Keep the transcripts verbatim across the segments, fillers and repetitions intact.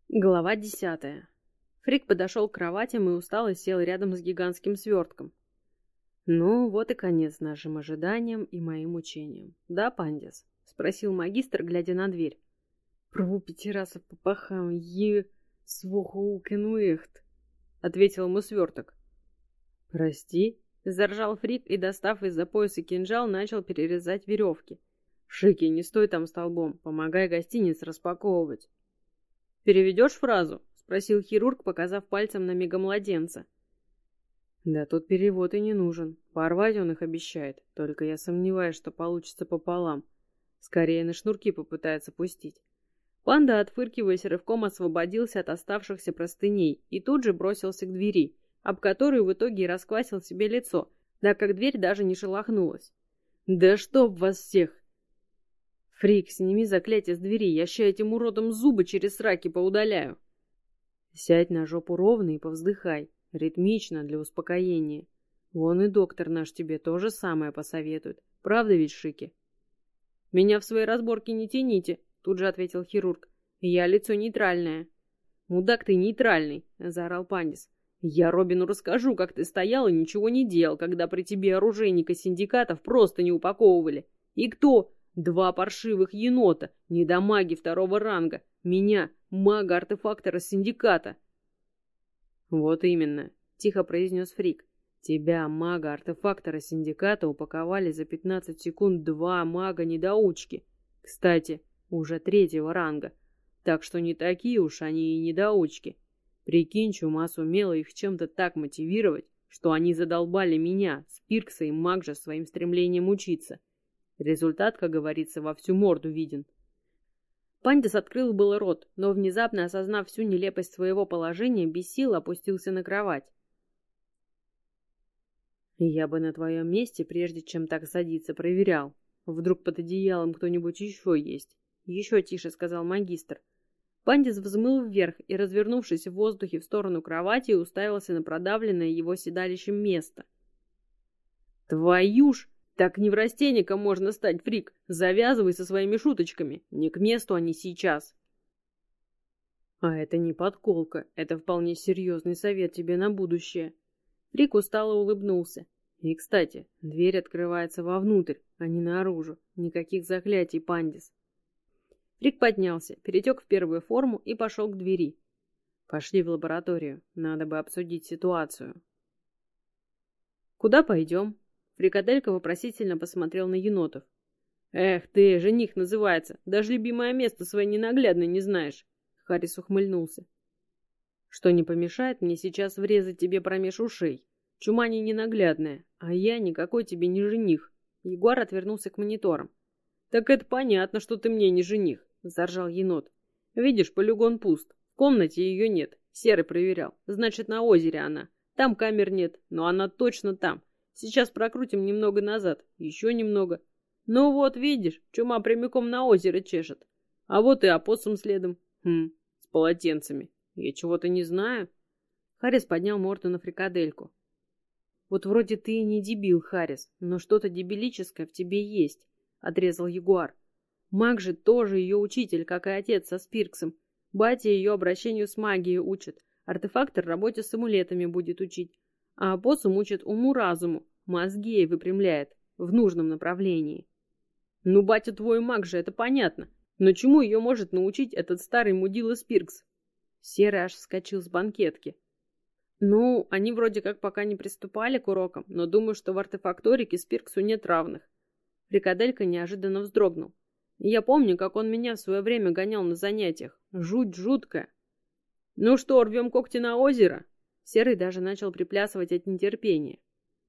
Глава десятая. Фрик подошел к кроватям и устало сел рядом с гигантским свертком. «Ну, вот и конец нашим ожиданиям и моим мучениям. Да, Пандис?» — спросил магистр, глядя на дверь. «Праву пятираса попахам е свохоукенуэхт», — ответил ему сверток. «Прости», — заржал Фрик и, достав из-за пояса кинжал, начал перерезать веревки. «Шики, не стой там столбом, помогай гостиниц распаковывать». «Переведешь фразу?» — спросил хирург, показав пальцем на мегамладенца. «Да тут перевод и не нужен. Порвать он их обещает. Только я сомневаюсь, что получится пополам. Скорее на шнурки попытается пустить». Панда, отфыркиваясь, рывком освободился от оставшихся простыней и тут же бросился к двери, об которую в итоге и расквасил себе лицо, так как дверь даже не шелохнулась. «Да чтоб вас всех!» «Фрик, сними заклятие с двери, я ща этим уродом зубы через сраки поудаляю». «Сядь на жопу ровно и повздыхай, ритмично, для успокоения. Вон и доктор наш тебе то же самое посоветует. Правда ведь, Шики?» «Меня в свои разборки не тяните», — тут же ответил хирург. «Я лицо нейтральное». «Мудак ты нейтральный», — заорал Пандис. «Я Робину расскажу, как ты стоял и ничего не делал, когда при тебе оружейника синдикатов просто не упаковывали. И кто? Два паршивых енота, недомаги второго ранга, меня, мага-артефактора синдиката». «Вот именно», — тихо произнес Фрик. «Тебя, мага-артефактора синдиката, упаковали за пятнадцать секунд два мага-недоучки. Кстати, уже третьего ранга. Так что не такие уж они и недоучки. Прикинь, чума сумела их чем-то так мотивировать, что они задолбали меня, Спиркса и Магжа своим стремлением учиться. Результат, как говорится, во всю морду виден». Пандис открыл было рот, но, внезапно осознав всю нелепость своего положения, без сил опустился на кровать. «Я бы на твоем месте, прежде чем так садиться, проверял. Вдруг под одеялом кто-нибудь еще есть?» «Еще тише», — сказал магистр. Пандис взмыл вверх и, развернувшись в воздухе в сторону кровати, уставился на продавленное его седалищем место. «Твою ж! Так не в растенника можно стать, Фрик! Завязывай со своими шуточками! Не к месту они сейчас!» «А это не подколка, это вполне серьезный совет тебе на будущее». Фрик устало улыбнулся. «И, кстати, дверь открывается вовнутрь, а не наружу. Никаких заклятий, Пандис». Фрик поднялся, перетек в первую форму и пошел к двери. «Пошли в лабораторию, надо бы обсудить ситуацию». «Куда пойдем?» Фрикаделька вопросительно посмотрел на енотов. «Эх ты, жених называется, даже любимое место своей ненаглядной не знаешь!» Харрис ухмыльнулся. «Что не помешает мне сейчас врезать тебе промеж ушей? Чума не ненаглядная, а я никакой тебе не жених». Ягуар отвернулся к мониторам. «Так это понятно, что ты мне не жених», — заржал енот. «Видишь, полигон пуст, в комнате ее нет, Серый проверял, значит, на озере она. Там камер нет, но она точно там. Сейчас прокрутим немного назад, еще немного. Ну вот, видишь, чума прямиком на озеро чешет. А вот и опоссум следом. Хм, с полотенцами. Я чего-то не знаю». Харрис поднял морду на фрикадельку. «Вот вроде ты и не дебил, Харрис, но что-то дебилическое в тебе есть», — отрезал Ягуар. «Маг же тоже ее учитель, как и отец со Спирксом. Батя ее обращению с магией учит, артефактор работе с амулетами будет учить, а опоссум учит уму-разуму, мозги ей выпрямляет в нужном направлении». «Ну, батя твой маг же, это понятно. Но чему ее может научить этот старый мудила Спиркс?» Серый аж вскочил с банкетки. «Ну, они вроде как пока не приступали к урокам, но думаю, что в артефакторике Спирксу нет равных». Фрикаделька неожиданно вздрогнул. «Я помню, как он меня в свое время гонял на занятиях. Жуть жуткая». «Ну что, рвем когти на озеро?» Серый даже начал приплясывать от нетерпения.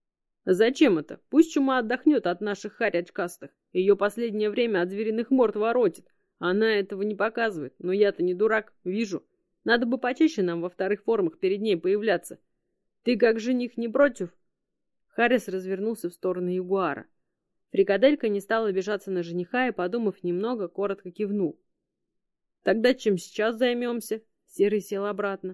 «Зачем это? Пусть чума отдохнет от наших харь очкастых. Ее последнее время от звериных морд воротит. Она этого не показывает, но я-то не дурак, вижу. Надо бы почаще нам во вторых формах перед ней появляться. Ты как жених не против?» Харрис развернулся в сторону Ягуара. Фрикаделька не стал обижаться на жениха и, подумав немного, коротко кивнул. «Тогда чем сейчас займемся?» Серый сел обратно.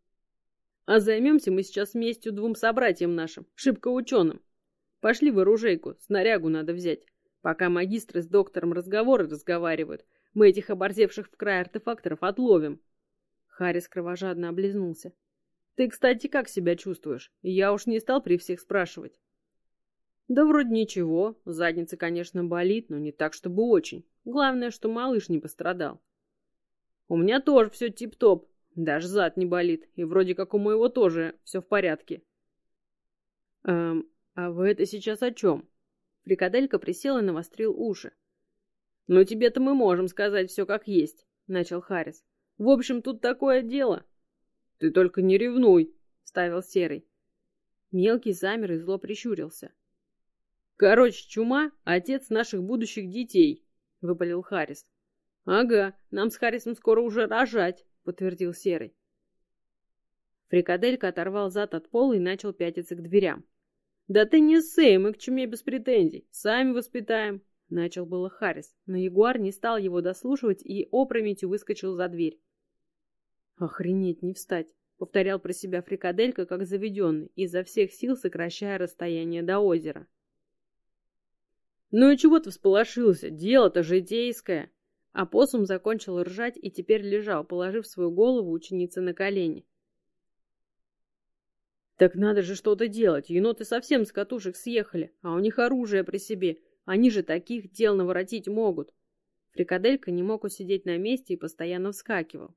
«А займемся мы сейчас местью двум собратьям нашим, шибко ученым. Пошли в оружейку, снарягу надо взять. Пока магистры с доктором разговоры разговаривают, мы этих оборзевших в край артефакторов отловим». Харрис кровожадно облизнулся. Ты, кстати, как себя чувствуешь? Я уж не стал при всех спрашивать. Да вроде ничего. Задница, конечно, болит, но не так, чтобы очень. Главное, что малыш не пострадал. У меня тоже все тип-топ. Даже зад не болит. И вроде как у моего тоже все в порядке. Эм, а вы это сейчас о чем? Фрикаделька присел и навострил уши. Ну тебе-то мы можем сказать все как есть, начал Харрис. В общем, тут такое дело. Ты только не ревнуй, вставил Серый. Мелкий замер и зло прищурился. Короче, Чума — отец наших будущих детей, выпалил Харрис. Ага, нам с Харрисом скоро уже рожать, подтвердил Серый. Фрикаделька оторвал зад от пола и начал пятиться к дверям. Да ты не сэй, мы к Чуме без претензий, сами воспитаем, начал было Харрис, но ягуар не стал его дослушивать и опрометью выскочил за дверь. Охренеть, не встать, повторял про себя Фрикаделька как заведенный, изо всех сил сокращая расстояние до озера. Ну и чего ты всполошился? Дело-то житейское. Опоссум закончил ржать и теперь лежал, положив свою голову ученице на колени. Так надо же что-то делать. Еноты совсем с катушек съехали, а у них оружие при себе. Они же таких дел наворотить могут. Фрикаделька не мог усидеть на месте и постоянно вскакивал.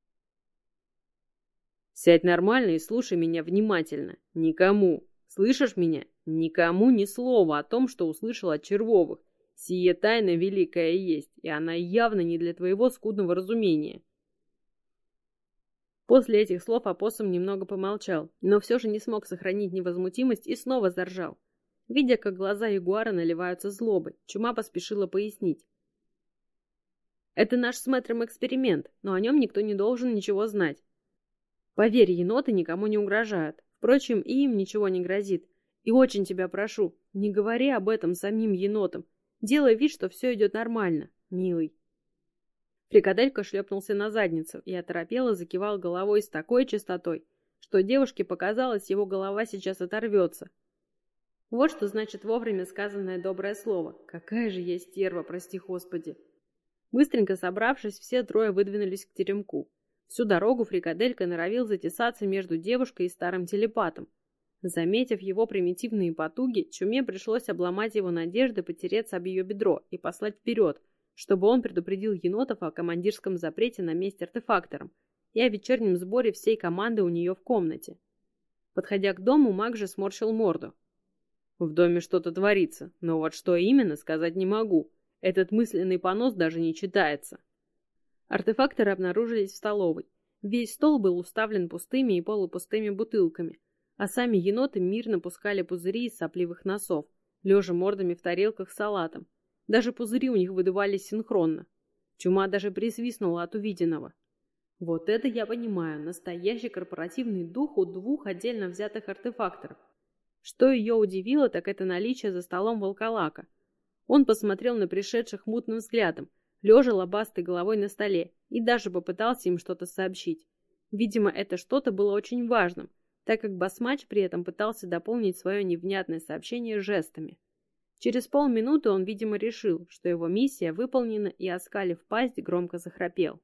Сядь нормально и слушай меня внимательно. Никому. Слышишь меня? Никому ни слова о том, что услышал от червовых. Сие тайна великая есть, и она явно не для твоего скудного разумения. После этих слов опоссум немного помолчал, но все же не смог сохранить невозмутимость и снова заржал. Видя, как глаза ягуара наливаются злобой, Чума поспешила пояснить. Это наш с мэтром эксперимент, но о нем никто не должен ничего знать. Поверь, еноты никому не угрожают. Впрочем, и им ничего не грозит. И очень тебя прошу, не говори об этом самим енотам. Делай вид, что все идет нормально, милый. Фрикаделька шлепнулся на задницу и оторопело закивал головой с такой частотой, что девушке показалось, его голова сейчас оторвется. Вот что значит вовремя сказанное доброе слово. Какая же я стерва, прости господи. Быстренько собравшись, все трое выдвинулись к теремку. Всю дорогу Фрикаделька норовил затесаться между девушкой и старым телепатом. Заметив его примитивные потуги, Чуме пришлось обломать его надежды потереться об ее бедро и послать вперед, чтобы он предупредил енотов о командирском запрете на месть артефакторам и о вечернем сборе всей команды у нее в комнате. Подходя к дому, маг же сморщил морду. В доме что-то творится, но вот что именно, сказать не могу. Этот мысленный понос даже не читается. Артефакторы обнаружились в столовой. Весь стол был уставлен пустыми и полупустыми бутылками, а сами еноты мирно пускали пузыри из сопливых носов, лежа мордами в тарелках с салатом. Даже пузыри у них выдувались синхронно. Чума даже присвистнула от увиденного. Вот это я понимаю, настоящий корпоративный дух у двух отдельно взятых артефакторов. Что ее удивило, так это наличие за столом волколака. Он посмотрел на пришедших мутным взглядом, лежа лобастой головой на столе, и даже попытался им что-то сообщить. Видимо, это что-то было очень важным, так как басмач при этом пытался дополнить свое невнятное сообщение жестами. Через полминуты он, видимо, решил, что его миссия выполнена, и, оскалив пасть, громко захрапел.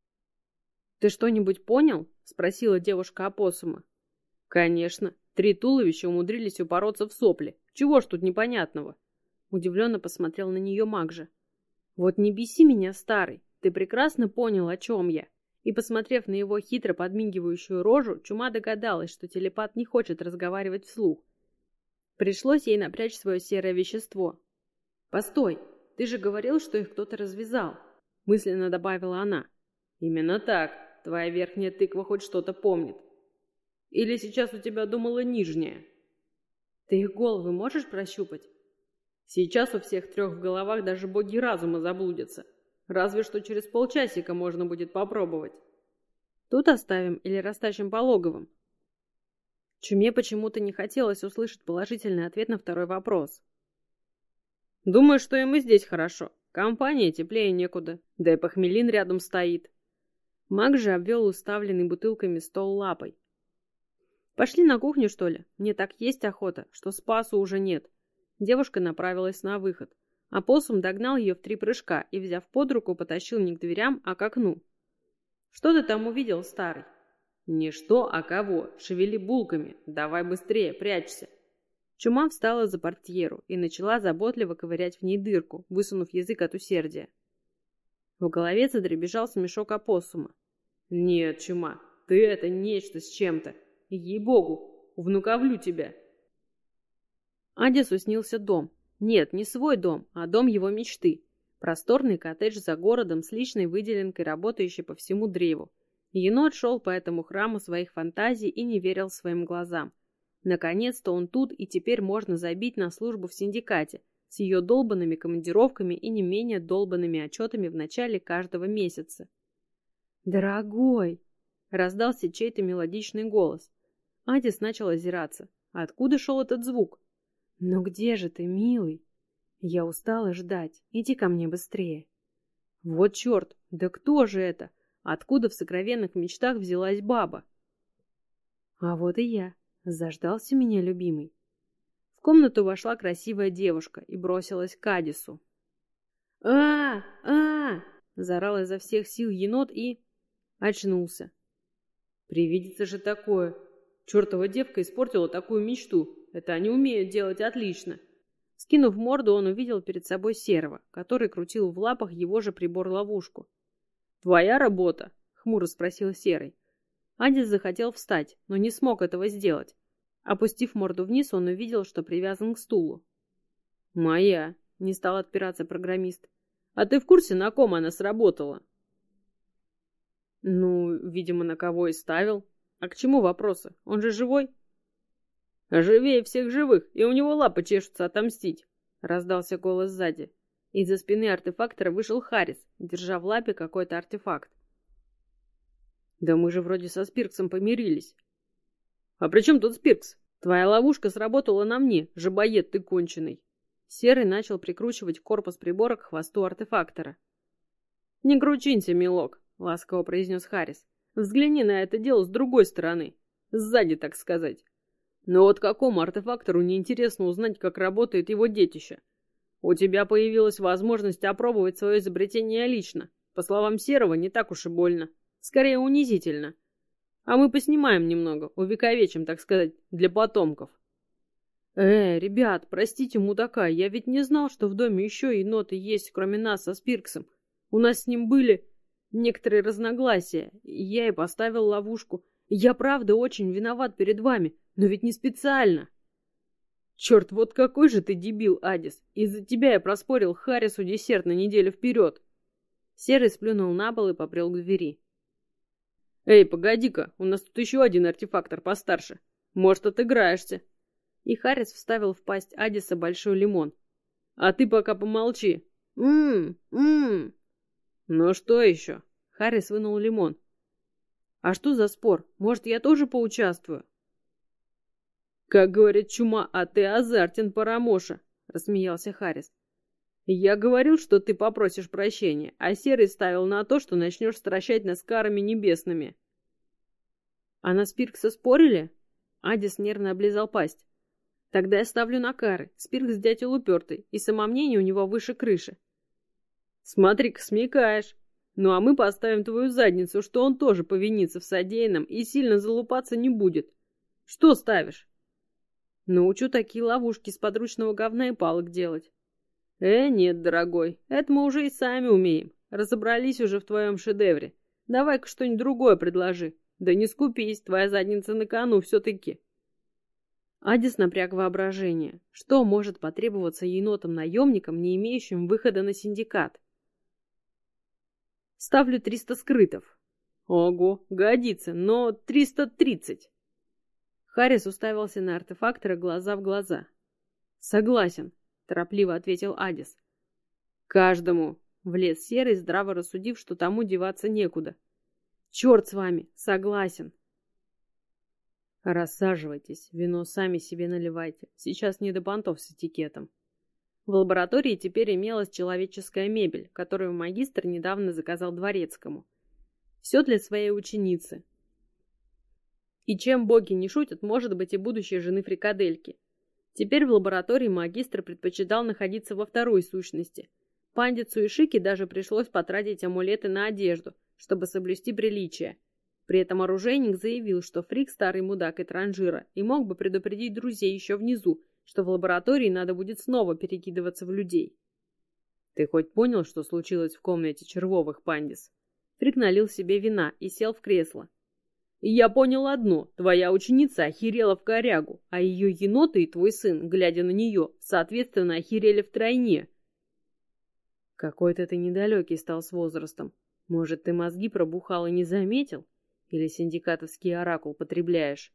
«Ты что-нибудь понял?» — спросила девушка опоссума. «Конечно. Три туловища умудрились упороться в сопли. Чего ж тут непонятного?» Удивленно посмотрел на нее маг же. «Вот не беси меня, старый. Ты прекрасно понял, о чем я». И, посмотрев на его хитро подмигивающую рожу, Чума догадалась, что телепат не хочет разговаривать вслух. Пришлось ей напрячь свое серое вещество. «Постой, ты же говорил, что их кто-то развязал», — мысленно добавила она. «Именно так. Твоя верхняя тыква хоть что-то помнит. Или сейчас у тебя думала нижняя?» «Ты их головы можешь прощупать?» «Сейчас у всех трех в головах даже боги разума заблудятся. Разве что через полчасика можно будет попробовать». «Тут оставим или растащим по логовым?» Чуме почему-то не хотелось услышать положительный ответ на второй вопрос. «Думаю, что им и здесь хорошо. Компания теплее некуда. Да и похмелин рядом стоит». Маг же обвел уставленный бутылками стол лапой. «Пошли на кухню, что ли? Мне так есть охота, что спасу уже нет». Девушка направилась на выход. Опоссум догнал ее в три прыжка и, взяв под руку, потащил не к дверям, а к окну. Что ты там увидел, старый? Не что, а кого. Шевели булками. Давай быстрее, прячься. Чума встала за портьеру и начала заботливо ковырять в ней дырку, высунув язык от усердия. В голове задребезжал смешок опоссума. Нет, Чума, ты это нечто с чем-то. Ей-богу, внуковлю тебя. Адису снился дом. Нет, не свой дом, а дом его мечты. Просторный коттедж за городом с личной выделенкой, работающей по всему древу. Енот шел по этому храму своих фантазий и не верил своим глазам. Наконец-то он тут, и теперь можно забить на службу в синдикате, с ее долбанными командировками и не менее долбанными отчетами в начале каждого месяца. «Дорогой!» — раздался чей-то мелодичный голос. Адис начал озираться. Откуда шел этот звук? «Ну где же ты, милый? Я устала ждать. Иди ко мне быстрее». Вот черт! Да кто же это? Откуда в сокровенных мечтах взялась баба? А вот и я. Заждался меня любимый. В комнату вошла красивая девушка и бросилась к Адису. а а заорал изо всех сил енот и... очнулся. Привидится же такое. Чертова девка испортила такую мечту. Это они умеют делать отлично. Скинув морду, он увидел перед собой Серого, который крутил в лапах его же прибор-ловушку. «Твоя работа?» — хмуро спросил Серый. Адис захотел встать, но не смог этого сделать. Опустив морду вниз, он увидел, что привязан к стулу. «Моя», — не стал отпираться программист. «А ты в курсе, на ком она сработала?» «Ну, видимо, на кого и ставил. А к чему вопросы? Он же живой?» «Живее всех живых, и у него лапы чешутся отомстить», — раздался голос сзади. Из-за спины артефактора вышел Харрис, держа в лапе какой-то артефакт. «Да мы же вроде со Спирксом помирились». «А при чем тут Спиркс? Твоя ловушка сработала на мне, жабоед ты конченый». Серый начал прикручивать корпус прибора к хвосту артефактора. «Не кручинься, милок», — ласково произнес Харрис. «Взгляни на это дело с другой стороны. Сзади, так сказать. Но вот какому артефактору неинтересно узнать, как работает его детище? У тебя появилась возможность опробовать свое изобретение лично. По словам Серого, не так уж и больно. Скорее унизительно. А мы поснимаем немного, увековечим, так сказать, для потомков». «Э, ребят, простите мудака, я ведь не знал, что в доме еще еноты есть, кроме нас со Спирксом. У нас с ним были некоторые разногласия. Я и поставил ловушку. Я правда очень виноват перед вами, но ведь не специально». «Черт, вот какой же ты дебил, Адис! Из-за тебя я проспорил Харрису десерт на неделю вперед!» Серый сплюнул на пол и побрел к двери. «Эй, погоди-ка, у нас тут еще один артефактор постарше. Может, отыграешься?» И Харрис вставил в пасть Адиса большой лимон. «А ты пока помолчи». «Ммм, ммм». «Ну что еще?» Харрис вынул лимон. «А что за спор? Может, я тоже поучаствую?» «Как говорит Чума, а ты азартен, Парамоша», — рассмеялся Харрис. «Я говорил, что ты попросишь прощения, а Серый ставил на то, что начнешь стращать нас карами небесными». «А на Спиркса спорили?» Адис нервно облизал пасть. «Тогда я ставлю на кары. Спиркс дятел упертый, и самомнение у него выше крыши». «Смотри-ка, смекаешь. Ну а мы поставим твою задницу, что он тоже повинится в содеянном и сильно залупаться не будет. Что ставишь?» «Научу такие ловушки из подручного говна и палок делать». «Э, нет, дорогой, это мы уже и сами умеем. Разобрались уже в твоем шедевре. Давай-ка что-нибудь другое предложи. Да не скупись, твоя задница на кону все-таки». Адис напряг воображение. Что может потребоваться енотам-наемникам, не имеющим выхода на синдикат? «Ставлю триста скрытов». «Ого, годится, но триста тридцать». Харрис уставился на артефактора глаза в глаза. «Согласен», — торопливо ответил Адис. «Каждому», — влез Серый, здраво рассудив, что тому деваться некуда. «Черт с вами, согласен». «Рассаживайтесь, вино сами себе наливайте. Сейчас не до понтов с этикетом». В лаборатории теперь имелась человеческая мебель, которую магистр недавно заказал дворецкому. Все для своей ученицы. И чем боги не шутят, может быть и будущей жены фрикадельки. Теперь в лаборатории магистр предпочитал находиться во второй сущности. Пандицу и Шике даже пришлось потратить амулеты на одежду, чтобы соблюсти приличие. При этом оружейник заявил, что Фрик старый мудак и транжира, и мог бы предупредить друзей еще внизу, что в лаборатории надо будет снова перекидываться в людей. «Ты хоть понял, что случилось в комнате Червовых, Пандис?» Фрик налил себе вина и сел в кресло. «И я понял одно. Твоя ученица охерела в корягу, а ее еноты и твой сын, глядя на нее, соответственно, охерели втройне». «Какой-то ты недалекий стал с возрастом. Может, ты мозги пробухал и не заметил? Или синдикатовский оракул потребляешь?»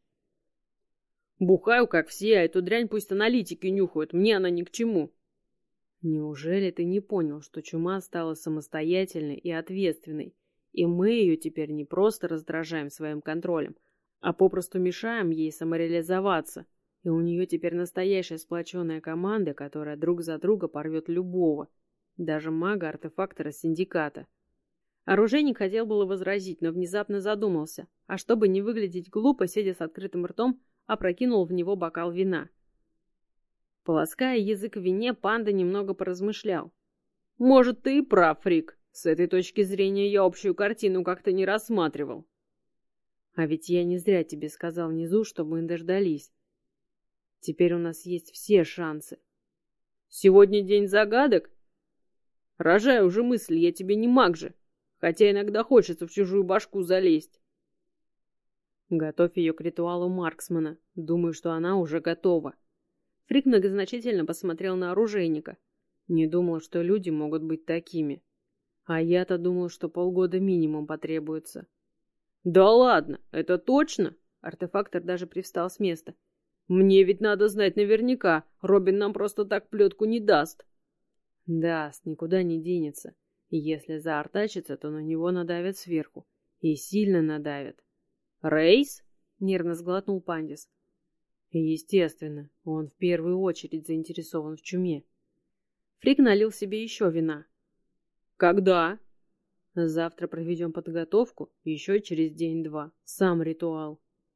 «Бухаю, как все, а эту дрянь пусть аналитики нюхают, мне она ни к чему». «Неужели ты не понял, что чума стала самостоятельной и ответственной, и мы ее теперь не просто раздражаем своим контролем, а попросту мешаем ей самореализоваться, и у нее теперь настоящая сплоченная команда, которая друг за друга порвет любого, даже мага-артефактора синдиката?» Оружейник хотел было возразить, но внезапно задумался, а чтобы не выглядеть глупо, сидя с открытым ртом, опрокинул в него бокал вина. Полоская язык в вине, панда немного поразмышлял. «Может, ты и прав, Фрик. С этой точки зрения я общую картину как-то не рассматривал». «А ведь я не зря тебе сказал внизу, чтобы мы дождались. Теперь у нас есть все шансы». «Сегодня день загадок?» «Рожай уже мысль, я тебе не маг же. Хотя иногда хочется в чужую башку залезть». «Готовь ее к ритуалу Марксмана. Думаю, что она уже готова». Фрик многозначительно посмотрел на оружейника. «Не думал, что люди могут быть такими. А я-то думал, что полгода минимум потребуется». «Да ладно, это точно?» Артефактор даже привстал с места. «Мне ведь надо знать наверняка. Робин нам просто так плетку не даст». «Даст, никуда не денется. И если заортачится, то на него надавят сверху. И сильно надавят». «Рейс?» — нервно сглотнул Пандис. «Естественно, он в первую очередь заинтересован в чуме». Фрик налил себе еще вина. «Когда?» «Завтра проведем подготовку, еще через день-два. Сам ритуал».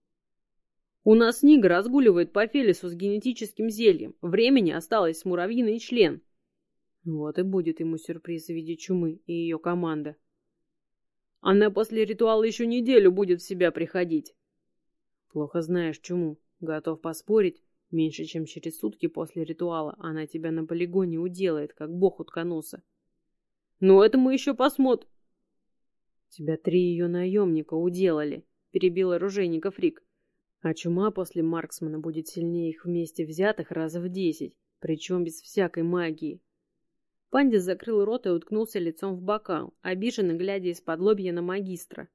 «У нас Нига разгуливает по Фелису с генетическим зельем. Времени осталось с муравьиный член». Вот и будет ему сюрприз в виде чумы и ее команда. «Она после ритуала еще неделю будет в себя приходить». «Плохо знаешь чуму. Готов поспорить, меньше чем через сутки после ритуала она тебя на полигоне уделает, как бог утконоса». «Ну, это мы еще посмотрим». «Тебя три ее наемника уделали», — перебил оружейника Фрик. «А чума после Марксмана будет сильнее их вместе взятых раза в десять, причем без всякой магии». Пандис закрыл рот и уткнулся лицом в бокал, обиженно глядя из-под лобья на магистра.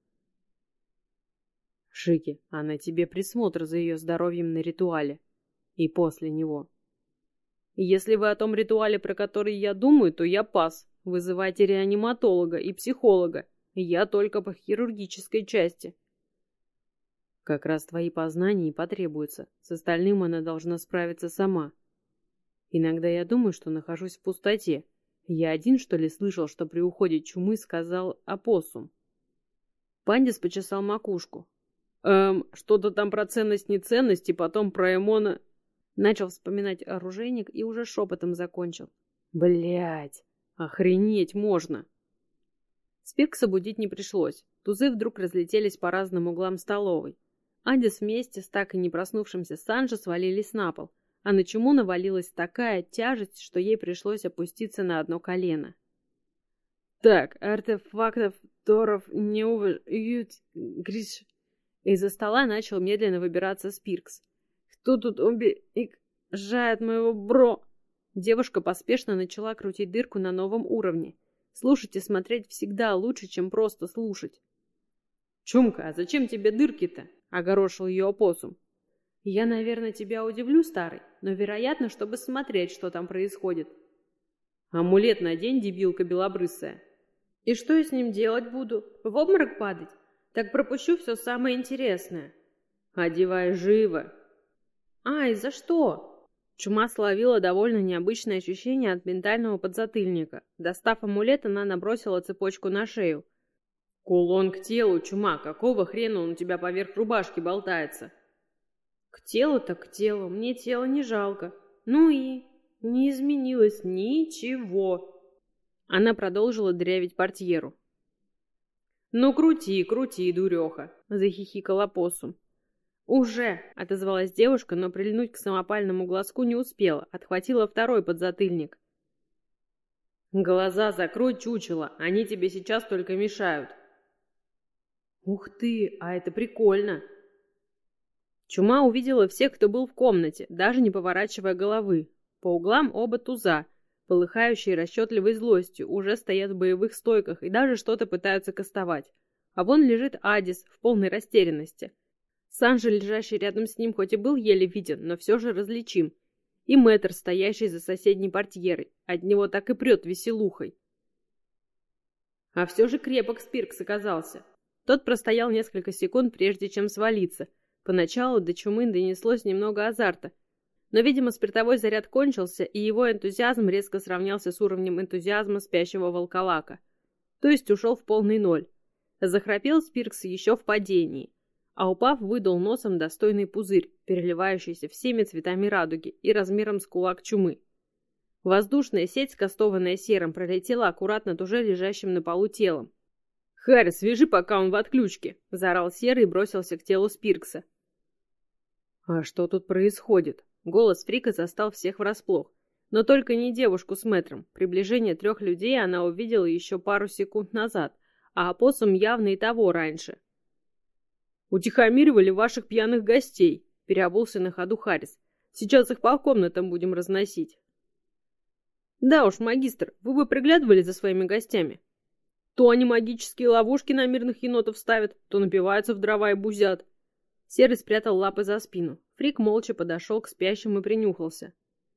«Шики, а на тебе присмотр за ее здоровьем на ритуале. И после него». «Если вы о том ритуале, про который я думаю, то я пас. Вызывайте реаниматолога и психолога. Я только по хирургической части». «Как раз твои познания и потребуются. С остальным она должна справиться сама. Иногда я думаю, что нахожусь в пустоте. Я один, что ли, слышал, что при уходе чумы сказал опоссум?» Пандис почесал макушку. «Эм, что-то там про ценность-неценность и потом про Эмона...» Начал вспоминать оружейник и уже шепотом закончил. «Блядь, охренеть можно!» Спиркса будить не пришлось. Тузы вдруг разлетелись по разным углам столовой. Адис вместе с так и не проснувшимся Санджо свалились на пол, а на чуму навалилась такая тяжесть, что ей пришлось опуститься на одно колено. «Так, артефактов, торов, не уважают, гриш...» Из-за стола начал медленно выбираться Спиркс. «Кто тут убежает моего бро?» Девушка поспешно начала крутить дырку на новом уровне. Слушать и смотреть всегда лучше, чем просто слушать. «Чумка, а зачем тебе дырки-то?» — огорошил ее опоссум. «Я, наверное, тебя удивлю, старый, но, вероятно, чтобы смотреть, что там происходит». «Амулет надень, дебилка белобрысая». «И что я с ним делать буду? В обморок падать? Так пропущу все самое интересное». «Одевай живо». «Ай, за что?» Чума словила довольно необычное ощущение от ментального подзатыльника. Достав амулет, она набросила цепочку на шею. «Кулон к телу, чума, какого хрена он у тебя поверх рубашки болтается?» «К телу-то к телу, мне тело не жалко. Ну и не изменилось ничего». Она продолжила дырявить портьеру. «Ну крути, крути, дуреха!» — захихикал опоссум. «Уже!» — отозвалась девушка, но прильнуть к самопальному глазку не успела, отхватила второй подзатыльник. «Глаза закрой, чучело, они тебе сейчас только мешают». «Ух ты, а это прикольно!» Чума увидела всех, кто был в комнате, даже не поворачивая головы. По углам оба туза, полыхающие расчетливой злостью, уже стоят в боевых стойках и даже что-то пытаются кастовать. А вон лежит Адис в полной растерянности. Санжа, лежащий рядом с ним, хоть и был еле виден, но все же различим. И мэтр, стоящий за соседней портьерой. От него так и прет веселухой. А все же крепок Спиркс оказался. Тот простоял несколько секунд, прежде чем свалиться. Поначалу до Чумы донеслось немного азарта. Но, видимо, спиртовой заряд кончился, и его энтузиазм резко сравнялся с уровнем энтузиазма спящего волколака. То есть ушел в полный ноль. Захрапел Спиркс еще в падении. А упав, выдал носом достойный пузырь, переливающийся всеми цветами радуги и размером с кулак Чумы. Воздушная сеть, скастованная серым, пролетела аккуратно над уже лежащим на полу телом. «Харри, свяжи, пока он в отключке!» — заорал Серый и бросился к телу Спиркса. «А что тут происходит?» Голос Фрика застал всех врасплох. Но только не девушку с мэтром. Приближение трех людей она увидела еще пару секунд назад, а опоссум явно и того раньше. «Утихомиривали ваших пьяных гостей», — переобулся на ходу Харрис. «Сейчас их по комнатам будем разносить». «Да уж, магистр, вы бы приглядывали за своими гостями. То они магические ловушки на мирных енотов ставят, то напиваются в дрова и бузят». Серый спрятал лапы за спину. Фрик молча подошел к спящим и принюхался.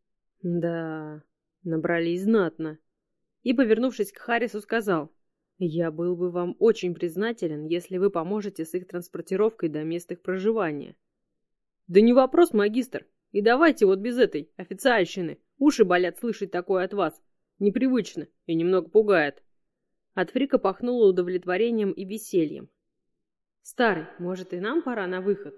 «Да, набрались знатно». И, повернувшись к Харрису, сказал: «Я был бы вам очень признателен, если вы поможете с их транспортировкой до мест их проживания». «Да не вопрос, магистр. И давайте вот без этой официальщины. Уши болят слышать такое от вас. Непривычно и немного пугает». От Фрика пахнуло удовлетворением и весельем. «Старый, может, и нам пора на выход?»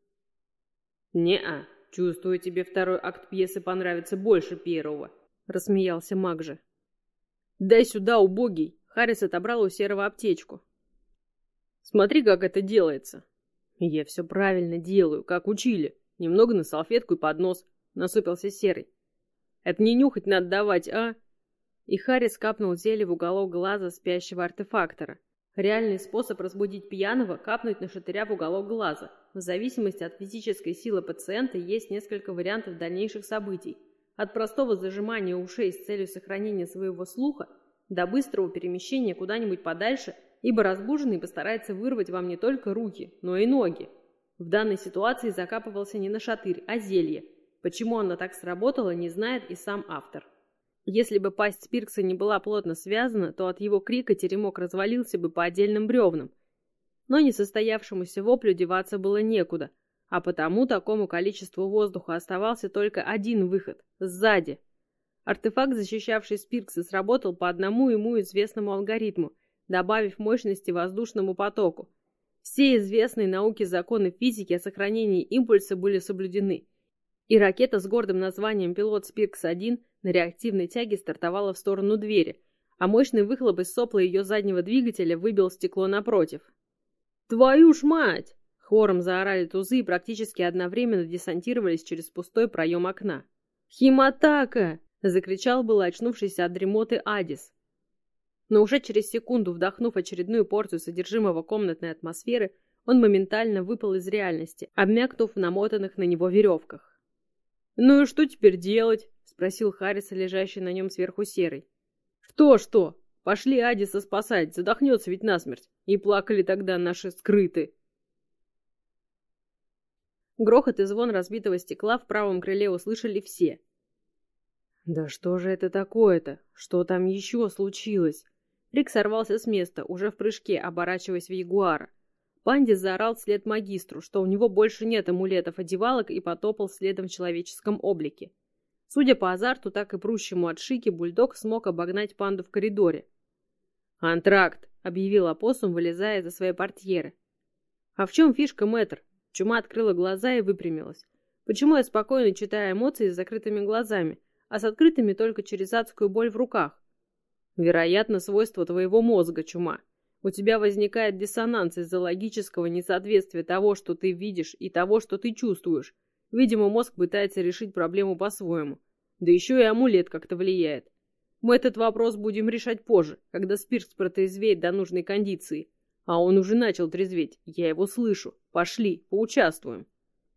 «Не-а, чувствую, тебе второй акт пьесы понравится больше первого», — рассмеялся маг же. «Дай сюда, убогий!» — Харрис отобрал у Серого аптечку. «Смотри, как это делается». «Я все правильно делаю, как учили. Немного на салфетку и под нос», — насупился Серый. «Это не нюхать надо давать, а?» И Харрис капнул зелье в уголок глаза спящего артефактора. Реальный способ разбудить пьяного — капнуть на шатыря в уголок глаза. В зависимости от физической силы пациента есть несколько вариантов дальнейших событий. От простого зажимания ушей с целью сохранения своего слуха до быстрого перемещения куда-нибудь подальше, ибо разбуженный постарается вырвать вам не только руки, но и ноги. В данной ситуации закапывался не на шатырь, а зелье. Почему оно так сработало, не знает и сам автор. Если бы пасть Спиркса не была плотно связана, то от его крика теремок развалился бы по отдельным бревнам. Но несостоявшемуся воплю деваться было некуда, а потому такому количеству воздуха оставался только один выход – сзади. Артефакт, защищавший Спиркса, сработал по одному ему известному алгоритму, добавив мощности воздушному потоку. Все известные науке законы физики о сохранении импульса были соблюдены, и ракета с гордым названием «Пилот Спиркс один» на реактивной тяге стартовала в сторону двери, а мощный выхлоп из сопла ее заднего двигателя выбил стекло напротив. «Твою ж мать!» — хором заорали тузы и практически одновременно десантировались через пустой проем окна. «Химатака!» — закричал было очнувшийся от дремоты Адис. Но уже через секунду, вдохнув очередную порцию содержимого комнатной атмосферы, он моментально выпал из реальности, обмякнув в намотанных на него веревках. «Ну и что теперь делать?» — спросил Харриса, лежащий на нем сверху Серый. «Что-что? Пошли Адиса спасать, задохнется ведь насмерть. И плакали тогда наши скрыты». Грохот и звон разбитого стекла в правом крыле услышали все. «Да что же это такое-то? Что там еще случилось?» Рик сорвался с места, уже в прыжке, оборачиваясь в ягуара. Пандис заорал вслед магистру, что у него больше нет амулетов-одевалок, и потопал следом в человеческом облике. Судя по азарту, так и прущему от шики, бульдог смог обогнать панду в коридоре. «Антракт!» — объявил опоссум, вылезая из-за своей портьеры. «А в чем фишка, мэтр?» Чума открыла глаза и выпрямилась. «Почему я спокойно читаю эмоции с закрытыми глазами, а с открытыми только через адскую боль в руках?» «Вероятно, свойство твоего мозга, Чума. У тебя возникает диссонанс из-за логического несоответствия того, что ты видишь, и того, что ты чувствуешь. Видимо, мозг пытается решить проблему по-своему. Да еще и амулет как-то влияет. Мы этот вопрос будем решать позже, когда Спиркс протрезвеет до нужной кондиции. А он уже начал трезветь. Я его слышу. Пошли, поучаствуем.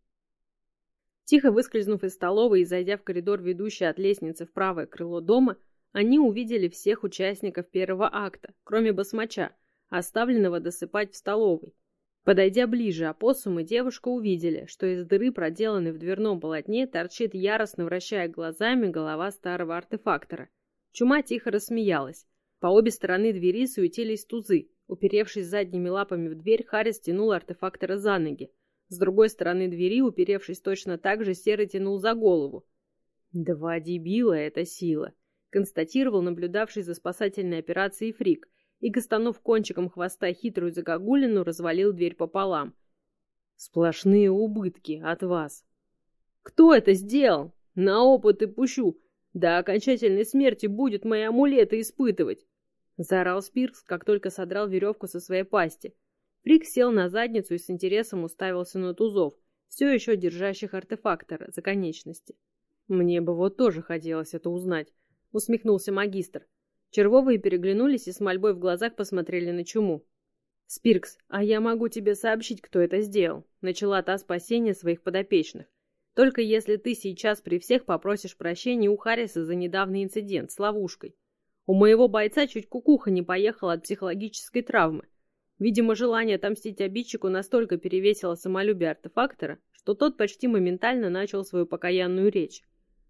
Тихо выскользнув из столовой и зайдя в коридор, ведущий от лестницы в правое крыло дома, они увидели всех участников первого акта, кроме басмача, оставленного досыпать в столовой. Подойдя ближе, опоссум и девушка увидели, что из дыры, проделанной в дверном полотне, торчит, яростно вращая глазами, голова старого артефактора. Чума тихо рассмеялась. По обе стороны двери суетились тузы. Уперевшись задними лапами в дверь, Харрис тянул артефактора за ноги. С другой стороны двери, уперевшись точно так же, Серый тянул за голову. «Два дебила — это сила», — констатировал наблюдавший за спасательной операцией Фрик, и, костанув кончиком хвоста хитрую загогулину, развалил дверь пополам. «Сплошные убытки от вас». «Кто это сделал? На опыт и пущу. До окончательной смерти будет мои амулеты испытывать!» — заорал Спиркс, как только содрал веревку со своей пасти. Фрик сел на задницу и с интересом уставился на тузов, все еще держащих артефактора за конечности. «Мне бы вот тоже хотелось это узнать», — усмехнулся магистр. Червовые переглянулись и с мольбой в глазах посмотрели на Чуму. «Спиркс, а я могу тебе сообщить, кто это сделал», — начала та спасение своих подопечных. «Только если ты сейчас при всех попросишь прощения у Харриса за недавний инцидент с ловушкой. У моего бойца чуть кукуха не поехала от психологической травмы. Видимо, желание отомстить обидчику настолько перевесило самолюбие артефактора, что тот почти моментально начал свою покаянную речь.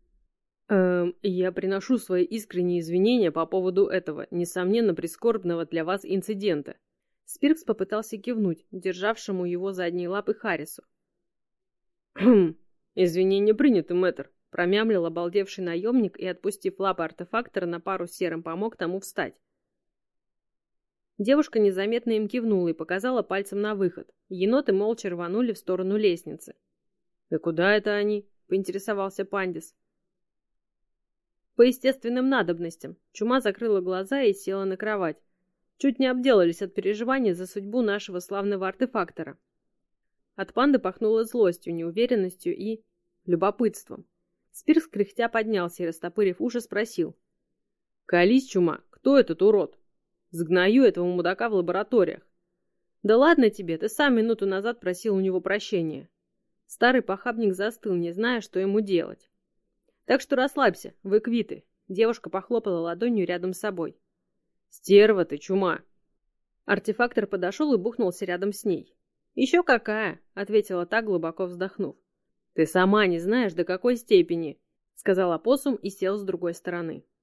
Эм, я приношу свои искренние извинения по поводу этого, несомненно, прискорбного для вас инцидента». Спиркс попытался кивнуть, державшему его задние лапы Харрису. «Хм, извинения приняты, мэтр», — промямлил обалдевший наемник и, отпустив лапы артефактора на пару с Серым, помог тому встать. Девушка незаметно им кивнула и показала пальцем на выход. Еноты молча рванули в сторону лестницы. «И куда это они?» — поинтересовался Пандис. «По естественным надобностям». Чума закрыла глаза и села на кровать. «Чуть не обделались от переживаний за судьбу нашего славного артефактора». От панды пахнуло злостью, неуверенностью и любопытством. Спиркс кряхтя поднялся и, растопырив уши, спросил. «Колись, Чума, кто этот урод? Сгною этого мудака в лабораториях». «Да ладно тебе, ты сам минуту назад просил у него прощения». Старый похабник застыл, не зная, что ему делать. «Так что расслабься, вы квиты», — девушка похлопала ладонью рядом с собой. «Стерва ты, Чума!» Артефактор подошел и бухнулся рядом с ней. «Еще какая!» — ответила та, глубоко вздохнув. «Ты сама не знаешь, до какой степени!» — сказал опоссум и сел с другой стороны.